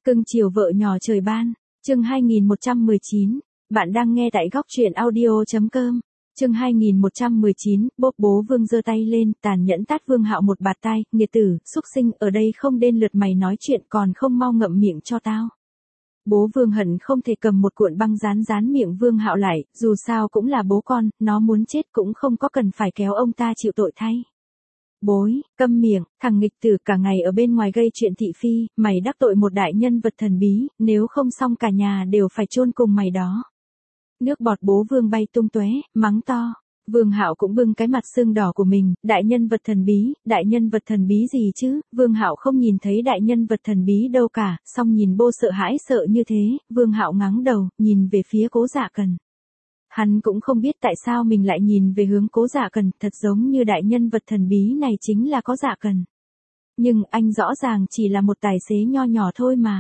Cưng chiều vợ nhỏ trời ban, chương 2119, bạn đang nghe tại góc truyện audio.com. Chương 2119, bố Vương giơ tay lên, tàn nhẫn tát Vương Hạo một bạt tai, nghiệt tử, xúc sinh, ở đây không đến lượt mày nói chuyện còn không mau ngậm miệng cho tao. Bố Vương hận không thể cầm một cuộn băng dán miệng Vương Hạo lại, dù sao cũng là bố con, nó muốn chết cũng không có cần phải kéo ông ta chịu tội thay. Bối, câm miệng, thằng nghịch tử cả ngày ở bên ngoài gây chuyện thị phi, mày đắc tội một đại nhân vật thần bí, nếu không xong cả nhà đều phải chôn cùng mày đó. Nước bọt bố Vương bay tung tóe, mắng to. Vương Hạo cũng bưng cái mặt sưng đỏ của mình, đại nhân vật thần bí gì chứ, Vương Hạo không nhìn thấy đại nhân vật thần bí đâu cả, song nhìn bô sợ hãi sợ như thế, Vương Hạo ngáng đầu, nhìn về phía Cố Dạ Cần. Hắn cũng không biết tại sao mình lại nhìn về hướng Cố Dạ Cần, thật giống như đại nhân vật thần bí này chính là Cố Dạ Cần. Nhưng anh rõ ràng chỉ là một tài xế nho nhỏ thôi mà.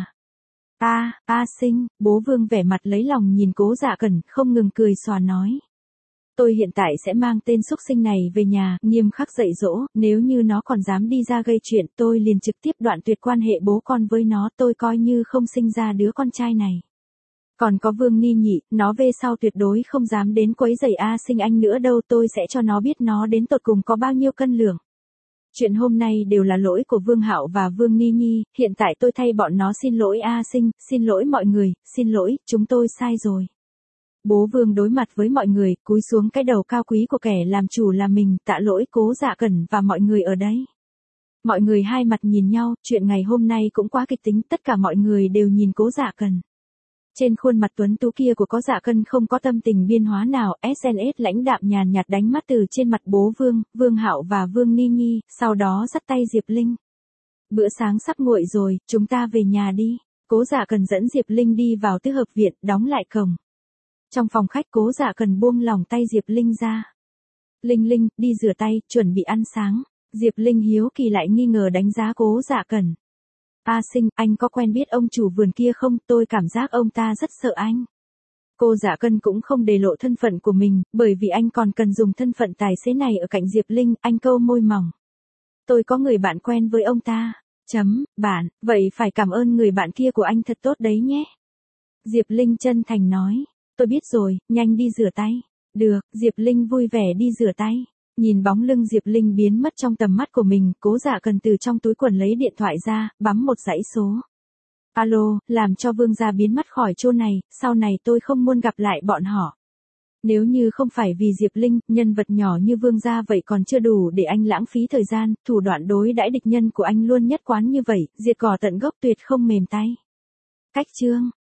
Sinh, bố Vương vẻ mặt lấy lòng nhìn Cố Dạ Cần, không ngừng cười xòa nói. Tôi hiện tại sẽ mang tên xúc sinh này về nhà, nghiêm khắc dạy dỗ, nếu như nó còn dám đi ra gây chuyện, tôi liền trực tiếp đoạn tuyệt quan hệ bố con với nó, tôi coi như không sinh ra đứa con trai này. Còn có Vương Ni Nhị, nó về sau tuyệt đối không dám đến quấy rầy Sinh anh nữa đâu, tôi sẽ cho nó biết nó đến tột cùng có bao nhiêu cân lượng. Chuyện hôm nay đều là lỗi của Vương Hạo và Vương Ni Nhi, hiện tại tôi thay bọn nó xin lỗi Sinh, xin lỗi mọi người, xin lỗi, chúng tôi sai rồi. Bố Vương đối mặt với mọi người, cúi xuống cái đầu cao quý của kẻ làm chủ là mình, tạ lỗi Cố Dạ Cần và mọi người ở đây. Mọi người hai mặt nhìn nhau, chuyện ngày hôm nay cũng quá kịch tính, tất cả mọi người đều nhìn Cố Dạ Cần. Trên khuôn mặt tuấn tú kia của Cố Dạ Cần không có tâm tình biên hóa nào, SNS lãnh đạm nhàn nhạt đánh mắt từ trên mặt bố Vương, Vương Hạo và Vương Ni Nhi, sau đó dắt tay Diệp Linh. Bữa sáng sắp nguội rồi, chúng ta về nhà đi. Cố Dạ Cần dẫn Diệp Linh đi vào tứ hợp viện, đóng lại cổng. Trong phòng khách Cố Dạ Cần buông lỏng tay Diệp Linh ra. Linh, đi rửa tay, chuẩn bị ăn sáng. Diệp Linh hiếu kỳ lại nghi ngờ đánh giá Cố Dạ Cần. Sinh, anh có quen biết ông chủ vườn kia không, tôi cảm giác ông ta rất sợ anh. Cô Dạ Cần cũng không đề lộ thân phận của mình, bởi vì anh còn cần dùng thân phận tài xế này ở cạnh Diệp Linh, anh câu môi mỏng. Tôi có người bạn quen với ông ta. Bạn, vậy phải cảm ơn người bạn kia của anh thật tốt đấy nhé. Diệp Linh chân thành nói. Tôi biết rồi, nhanh đi rửa tay. Được, Diệp Linh vui vẻ đi rửa tay. Nhìn bóng lưng Diệp Linh biến mất trong tầm mắt của mình, Cố Dạ Cần từ trong túi quần lấy điện thoại ra, bấm một dãy số. Alo, làm cho Vương gia biến mất khỏi chỗ này, sau này tôi không muốn gặp lại bọn họ. Nếu như không phải vì Diệp Linh, nhân vật nhỏ như Vương gia vậy còn chưa đủ để anh lãng phí thời gian, thủ đoạn đối đãi địch nhân của anh luôn nhất quán như vậy, diệt cỏ tận gốc tuyệt không mềm tay. Cách chương